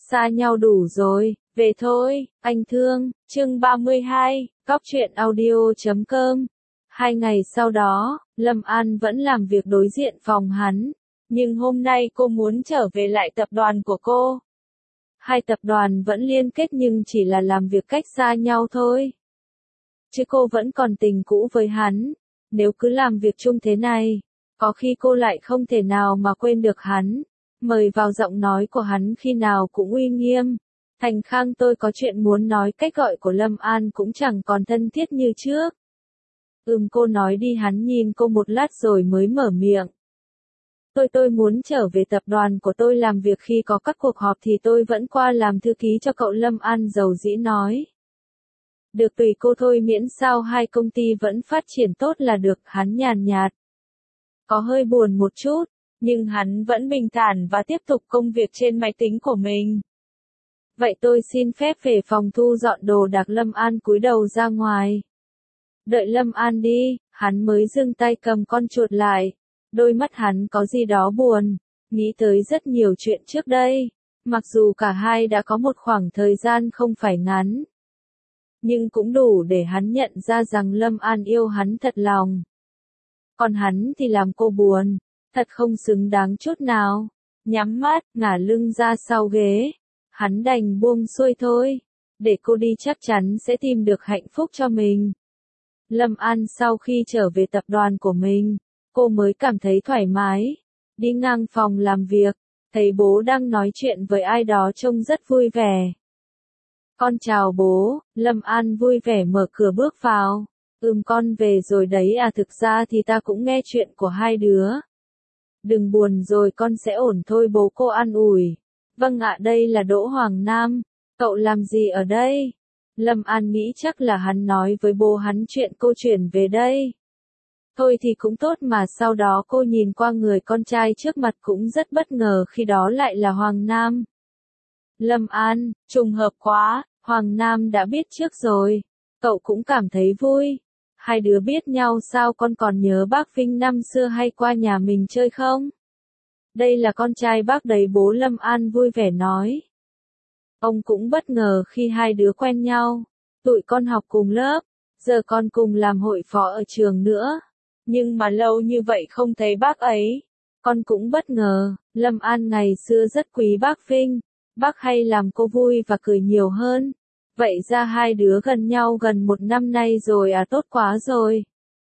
xa nhau đủ rồi, về thôi, anh thương. Chương 32, Góc truyện audio.com. 2 ngày sau đó, Lâm An vẫn làm việc đối diện phòng hắn, nhưng hôm nay cô muốn trở về lại tập đoàn của cô. Hai tập đoàn vẫn liên kết nhưng chỉ là làm việc cách xa nhau thôi. Chứ cô vẫn còn tình cũ với hắn, nếu cứ làm việc chung thế này, có khi cô lại không thể nào mà quên được hắn. Mời vào giọng nói của hắn khi nào cũng uy nghiêm. Thành Khang, tôi có chuyện muốn nói. Cách gọi của Lâm An cũng chẳng còn thân thiết như trước. Cô nói đi. Hắn nhìn cô một lát rồi mới mở miệng. Tôi muốn trở về tập đoàn của tôi làm việc, khi có các cuộc họp thì tôi vẫn qua làm thư ký cho cậu. Lâm An dầu dĩ nói. Được, tùy cô thôi, miễn sao hai công ty vẫn phát triển tốt là được. Hắn nhàn nhạt. Có hơi buồn một chút, nhưng hắn vẫn bình thản và tiếp tục công việc trên máy tính của mình. Vậy tôi xin phép về phòng thu dọn đồ đạc. Lâm An cúi đầu ra ngoài. Đợi Lâm An đi, hắn mới giương tay cầm con chuột lại. Đôi mắt hắn có gì đó buồn, nghĩ tới rất nhiều chuyện trước đây. Mặc dù cả hai đã có một khoảng thời gian không phải ngắn, nhưng cũng đủ để hắn nhận ra rằng Lâm An yêu hắn thật lòng. Còn hắn thì làm cô buồn, thật không xứng đáng chút nào. Nhắm mắt, ngả lưng ra sau ghế. Hắn đành buông xuôi thôi. Để cô đi, chắc chắn sẽ tìm được hạnh phúc cho mình. Lâm An sau khi trở về tập đoàn của mình, cô mới cảm thấy thoải mái. Đi ngang phòng làm việc, thấy bố đang nói chuyện với ai đó trông rất vui vẻ. Con chào bố. Lâm An vui vẻ mở cửa bước vào. Con về rồi đấy à, thực ra thì ta cũng nghe chuyện của hai đứa. Đừng buồn rồi, con sẽ ổn thôi, bố cô an ủi. Vâng ạ, đây là Đỗ Hoàng Nam. Cậu làm gì ở đây? Lâm An nghĩ chắc là hắn nói với bố hắn chuyện cô chuyển về đây. Thôi thì cũng tốt mà. Sau đó cô nhìn qua người con trai trước mặt cũng rất bất ngờ khi đó lại là Hoàng Nam. Lâm An, trùng hợp quá, Hoàng Nam đã biết trước rồi. Cậu cũng cảm thấy vui. Hai đứa biết nhau sao? Con còn nhớ bác Vinh năm xưa hay qua nhà mình chơi không? Đây là con trai bác đấy, bố Lâm An vui vẻ nói. Ông cũng bất ngờ khi hai đứa quen nhau. Tụi con học cùng lớp, giờ con cùng làm hội phó ở trường nữa. Nhưng mà lâu như vậy không thấy bác ấy. Con cũng bất ngờ. Lâm An ngày xưa rất quý bác Vinh. Bác hay làm cô vui và cười nhiều hơn. Vậy ra hai đứa gần nhau gần 1 năm nay rồi à, tốt quá rồi.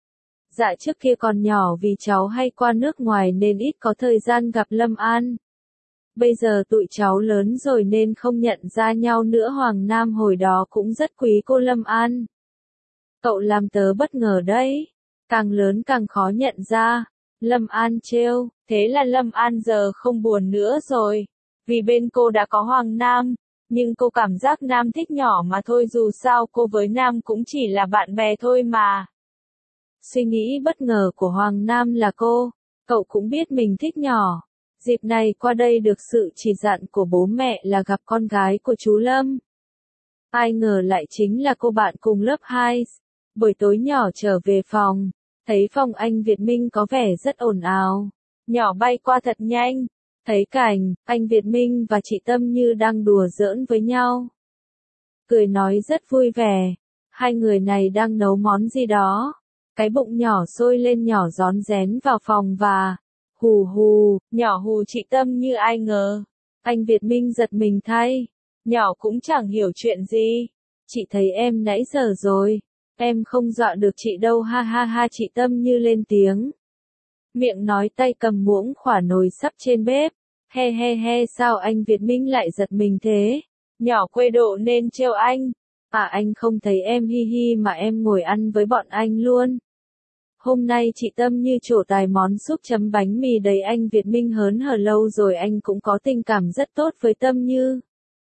Dạ trước kia còn nhỏ vì cháu hay qua nước ngoài nên ít có thời gian gặp Lâm An. Bây giờ tụi cháu lớn rồi nên không nhận ra nhau nữa. Hoàng Nam hồi đó cũng rất quý cô Lâm An. Cậu làm tớ bất ngờ đấy. Càng lớn càng khó nhận ra. Lâm An trêu. Thế là Lâm An giờ không buồn nữa rồi. Vì bên cô đã có Hoàng Nam. Nhưng cô cảm giác Nam thích nhỏ mà thôi, dù sao cô với Nam cũng chỉ là bạn bè thôi mà. Suy nghĩ bất ngờ của Hoàng Nam là cậu cũng biết mình thích nhỏ. Dịp này qua đây được sự chỉ dặn của bố mẹ là gặp con gái của chú Lâm. Ai ngờ lại chính là cô bạn cùng lớp 2. Buổi tối nhỏ trở về phòng, thấy phòng anh Việt Minh có vẻ rất ồn ào. Nhỏ bay qua thật nhanh. Thấy cảnh, anh Việt Minh và chị Tâm Như đang đùa giỡn với nhau. Cười nói rất vui vẻ. Hai người này đang nấu món gì đó. Cái bụng nhỏ sôi lên, nhỏ rón rén vào phòng và hù hù, nhỏ hù chị Tâm Như. Ai ngờ. Anh Việt Minh giật mình thay. Nhỏ cũng chẳng hiểu chuyện gì. Chị thấy em nãy giờ rồi. Em không dọa được chị đâu, ha ha ha. Chị Tâm Như lên tiếng. Miệng nói tay cầm muỗng khỏa nồi sắp trên bếp. He he he, sao anh Việt Minh lại giật mình thế? Nhỏ quê độ nên trêu anh. À, anh không thấy em hi hi mà em ngồi ăn với bọn anh luôn. Hôm nay chị Tâm Như trổ tài món súp chấm bánh mì đấy. Anh Việt Minh hớn hở, lâu rồi anh cũng có tình cảm rất tốt với Tâm Như.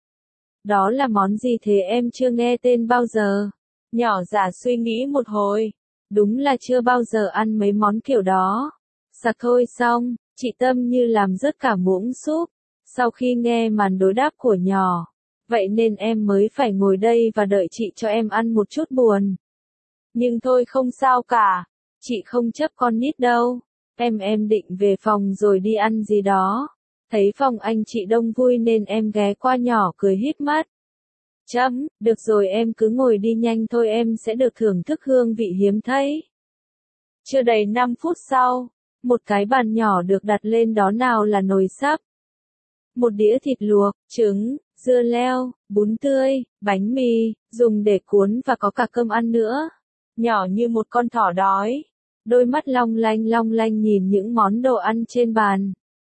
Đó là món gì thế, em chưa nghe tên bao giờ. Nhỏ giả suy nghĩ một hồi. Đúng là chưa bao giờ ăn mấy món kiểu đó. Sặc thôi xong, chị Tâm Như làm rớt cả muỗng súp. Sau khi nghe màn đối đáp của nhỏ, vậy nên em mới phải ngồi đây và đợi chị cho em ăn một chút buồn. Nhưng thôi không sao cả, chị không chấp con nít đâu. Em định về phòng rồi đi ăn gì đó. Thấy phòng anh chị đông vui nên em ghé qua nhỏ cười híp mắt. Được rồi em cứ ngồi đi nhanh thôi em sẽ được thưởng thức hương vị hiếm thấy. Chưa đầy 5 phút sau, một cái bàn nhỏ được đặt lên đó nào là nồi sắp. Một đĩa thịt luộc, trứng, dưa leo, bún tươi, bánh mì, dùng để cuốn và có cả cơm ăn nữa. Nhỏ như một con thỏ đói. Đôi mắt long lanh nhìn những món đồ ăn trên bàn.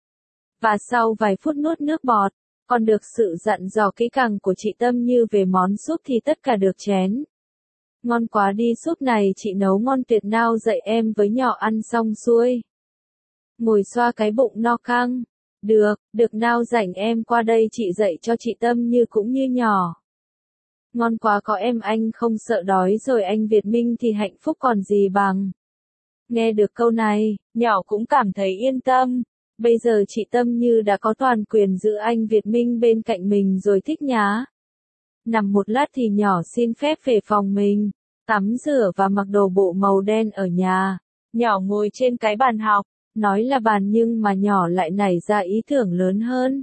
Và sau vài phút nuốt nước bọt, còn được sự dặn dò kỹ càng của chị Tâm Như về món súp thì tất cả được chén. Ngon quá đi súp này chị nấu ngon tuyệt nào dậy em với nhỏ ăn xong xuôi. Ngồi xoa cái bụng no căng. Được nào rảnh em qua đây chị dạy cho chị Tâm Như cũng như nhỏ. Ngon quá có em anh không sợ đói rồi anh Việt Minh thì hạnh phúc còn gì bằng. Nghe được câu này, nhỏ cũng cảm thấy yên tâm. Bây giờ chị Tâm Như đã có toàn quyền giữ anh Việt Minh bên cạnh mình rồi thích nhá. Nằm một lát thì nhỏ xin phép về phòng mình, tắm rửa và mặc đồ bộ màu đen ở nhà. Nhỏ ngồi trên cái bàn học, nói là bàn nhưng mà nhỏ lại nảy ra ý tưởng lớn hơn.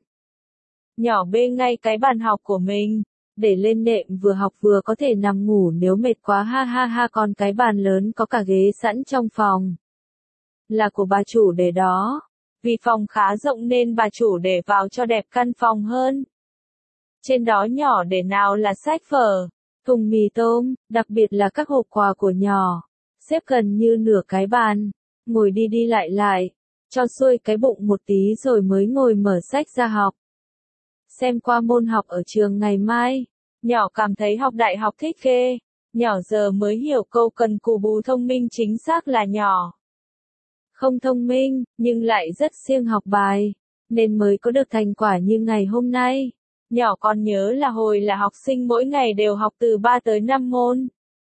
Nhỏ bê ngay cái bàn học của mình, để lên nệm vừa học vừa có thể nằm ngủ nếu mệt quá ha ha ha còn cái bàn lớn có cả ghế sẵn trong phòng. Là của bà chủ để đó. Vì phòng khá rộng nên bà chủ để vào cho đẹp căn phòng hơn. Trên đó nhỏ để nào là sách vở, thùng mì tôm, đặc biệt là các hộp quà của nhỏ. Xếp gần như nửa cái bàn, ngồi đi lại, cho xuôi cái bụng một tí rồi mới ngồi mở sách ra học. Xem qua môn học ở trường ngày mai, nhỏ cảm thấy học đại học thích ghê. Nhỏ giờ mới hiểu câu cần cù bù thông minh chính xác là nhỏ. Không thông minh, nhưng lại rất siêng học bài, nên mới có được thành quả như ngày hôm nay. Nhỏ còn nhớ là hồi là học sinh mỗi ngày đều học từ 3 tới 5 môn.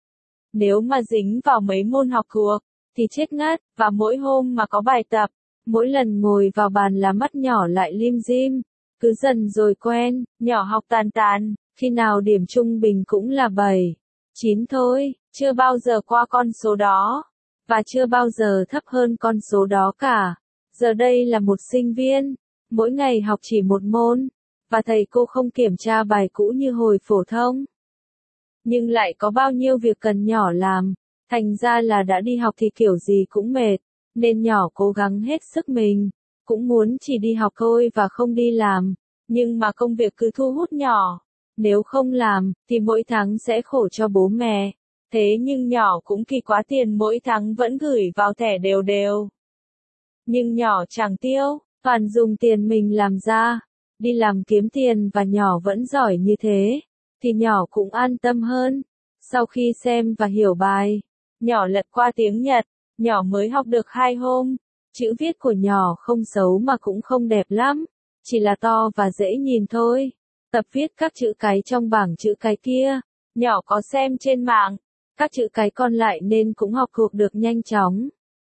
Nếu mà dính vào mấy môn học thuộc, thì chết ngắt, và mỗi hôm mà có bài tập, mỗi lần ngồi vào bàn là mắt nhỏ lại lim dim. Cứ dần rồi quen, nhỏ học tàn, khi nào điểm trung bình cũng là 7, 9 thôi, chưa bao giờ qua con số đó. Và chưa bao giờ thấp hơn con số đó cả. Giờ đây là một sinh viên, mỗi ngày học chỉ một môn, và thầy cô không kiểm tra bài cũ như hồi phổ thông. Nhưng lại có bao nhiêu việc cần nhỏ làm, thành ra là đã đi học thì kiểu gì cũng mệt, nên nhỏ cố gắng hết sức mình, cũng muốn chỉ đi học thôi và không đi làm, nhưng mà công việc cứ thu hút nhỏ, nếu không làm, thì mỗi tháng sẽ khổ cho bố mẹ. Thế nhưng nhỏ cũng kỳ quá tiền mỗi tháng vẫn gửi vào thẻ đều. Nhưng nhỏ chẳng tiêu, toàn dùng tiền mình làm ra, đi làm kiếm tiền và nhỏ vẫn giỏi như thế, thì nhỏ cũng an tâm hơn. Sau khi xem và hiểu bài, nhỏ lật qua tiếng Nhật, nhỏ mới học được 2 hôm, chữ viết của nhỏ không xấu mà cũng không đẹp lắm, chỉ là to và dễ nhìn thôi. Tập viết các chữ cái trong bảng chữ cái kia, nhỏ có xem trên mạng. Các chữ cái còn lại nên cũng học thuộc được nhanh chóng.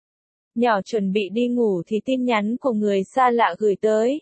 Nhỏ chuẩn bị đi ngủ thì tin nhắn của người xa lạ gửi tới.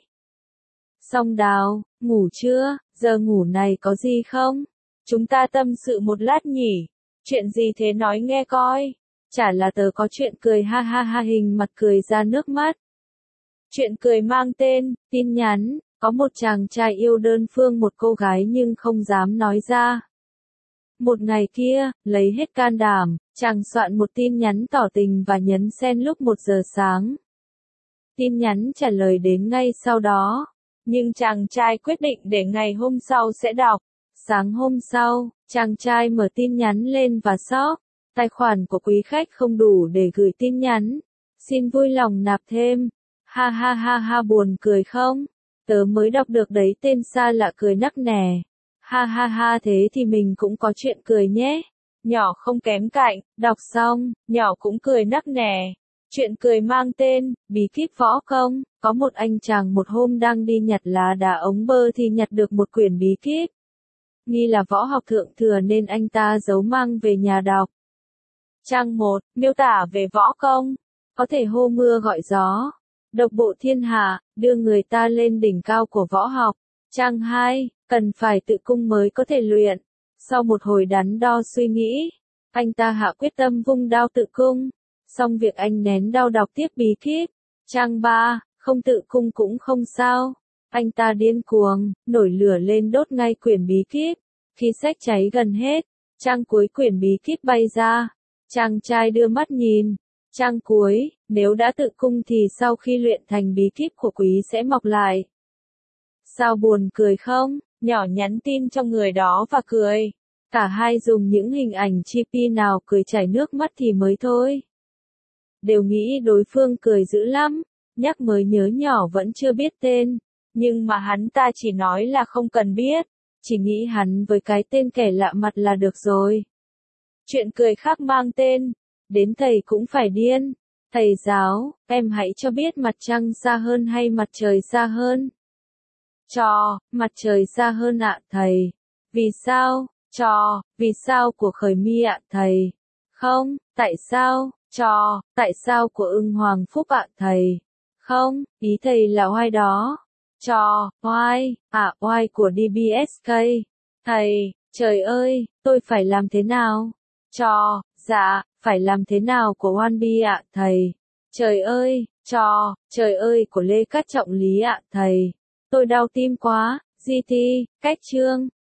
Song Đào, ngủ chưa, giờ ngủ này có gì không? Chúng ta tâm sự một lát nhỉ? Chuyện gì thế nói nghe coi. Chả là tớ có chuyện cười ha ha ha hình mặt cười ra nước mắt. Chuyện cười mang tên, tin nhắn, có một chàng trai yêu đơn phương một cô gái nhưng không dám nói ra. Một ngày kia, lấy hết can đảm, chàng soạn một tin nhắn tỏ tình và nhấn send lúc 1 giờ sáng. Tin nhắn trả lời đến ngay sau đó, nhưng chàng trai quyết định để ngày hôm sau sẽ đọc. Sáng hôm sau, chàng trai mở tin nhắn lên và sốc, tài khoản của quý khách không đủ để gửi tin nhắn. Xin vui lòng nạp thêm. Ha ha ha ha buồn cười không? Tớ mới đọc được đấy tên xa lạ cười nắc nẻ. Ha ha ha thế thì mình cũng có chuyện cười nhé. Nhỏ không kém cạnh, đọc xong, nhỏ cũng cười nắc nẻ. Chuyện cười mang tên, bí kíp võ công. Có một anh chàng một hôm đang đi nhặt lá đá ống bơ thì nhặt được một quyển bí kíp. Nghi là võ học thượng thừa nên anh ta giấu mang về nhà đọc. Trang 1, miêu tả về võ công. Có thể hô mưa gọi gió. Độc bộ thiên hạ, đưa người ta lên đỉnh cao của võ học. Trang 2, cần phải tự cung mới có thể luyện. Sau một hồi đắn đo suy nghĩ, anh ta hạ quyết tâm vung đao tự cung. Xong việc anh nén đao đọc tiếp bí kíp. Trang 3, không tự cung cũng không sao. Anh ta điên cuồng, nổi lửa lên đốt ngay quyển bí kíp. Khi sách cháy gần hết, trang cuối quyển bí kíp bay ra. Chàng trai đưa mắt nhìn. Trang cuối, nếu đã tự cung thì sau khi luyện thành bí kíp của quý sẽ mọc lại. Sao buồn cười không? Nhỏ nhắn tin cho người đó và cười. Cả hai dùng những hình ảnh chibi nào cười chảy nước mắt thì mới thôi. Đều nghĩ đối phương cười dữ lắm, nhắc mới nhớ nhỏ vẫn chưa biết tên. Nhưng mà hắn ta chỉ nói là không cần biết, chỉ nghĩ hắn với cái tên kẻ lạ mặt là được rồi. Chuyện cười khác mang tên, đến thầy cũng phải điên. Thầy giáo, em hãy cho biết mặt trăng xa hơn hay mặt trời xa hơn? Mặt trời xa hơn ạ thầy. Vì sao? Vì sao của Khởi My ạ thầy. Không, tại sao? Tại sao của Ưng Hoàng Phúc ạ thầy. Không, ý thầy là oai đó. Oai, oai của DBSK. Thầy, trời ơi, tôi phải làm thế nào? Dạ, phải làm thế nào của Wanbi ạ thầy. Trời ơi, trời ơi của Lê Cát Trọng Lý ạ thầy. Tôi đau tim quá. GT, cách chương.